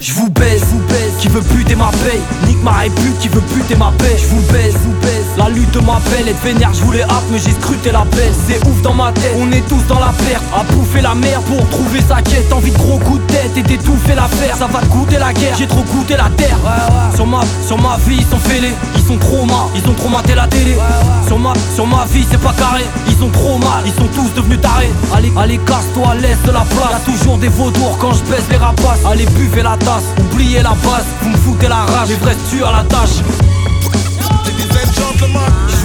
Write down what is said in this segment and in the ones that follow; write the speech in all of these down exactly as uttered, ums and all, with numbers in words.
Je vous baise, vous baise, qui veut buter ma paye. Nique ma répute, qui veut buter ma paix. Je vous baise, vous baise, la lutte m'appelle. Être vénère, je voulais hâte, mais j'ai scruté la belle. C'est ouf dans ma tête, on est tous dans la perte. À bouffer la merde pour trouver sa quête. Envie de gros coups de tête et d'étouffer l'affaire. Ça va te goûter la guerre, j'ai trop goûté la terre. Ouais, ouais. Sur ma, sur ma vie, ils sont fêlés. Ils sont trop mal, ils ont trop maté la télé. Ouais, ouais. Sur ma, sur ma vie, c'est pas carré. Ils ont trop mal, ils sont tous devenus tarés. Allez, allez, casse-toi, laisse de la place. Y'a toujours des vautours quand je baisse les rapaces. Allez, buvez la tasse, oubliez la base. Vous me foutez la rage, les vrais tueurs à la tâche. Ladies and gentlemen,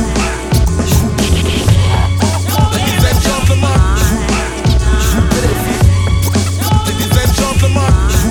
ladies and gentlemen, ladies and gentlemen,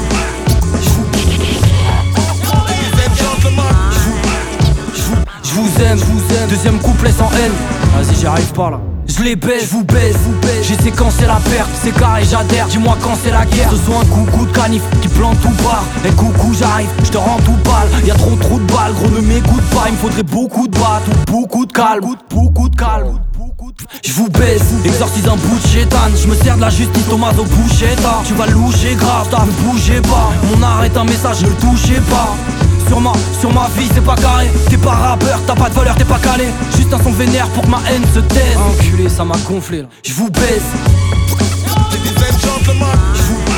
ladies and gentlemen. Je vous aime, je vous aime. Deuxième couplet sans haine. Vas-y, j'y arrive pas là. Je les baise, je vous baise, vous baise. Je sais quand c'est la perte, c'est carré, j'adhère. Dis-moi quand c'est la guerre. Ce soit un coucou de canif qui plante tout part. Et coucou, j'arrive, je te rends tout pâle. Y'a trop trop de balles, gros, ne m'écoute pas. Il me faudrait beaucoup de battes ou beaucoup de calme. Beaucoup de calme. Je vous baise, exorcise un bout de chétane. Je me sers de la justice, Thomas au bouchetta. Tu vas loucher grave, t'as ne bougez pas. Mon art est un message, ne le touchez pas. Sur ma, sur ma vie c'est pas carré. T'es pas rappeur, t'as pas de valeur, t'es pas calé. Juste un son vénère pour que ma haine se taise. Enculé, ça m'a gonflé là. Je vous baise. Ladies and gentlemen,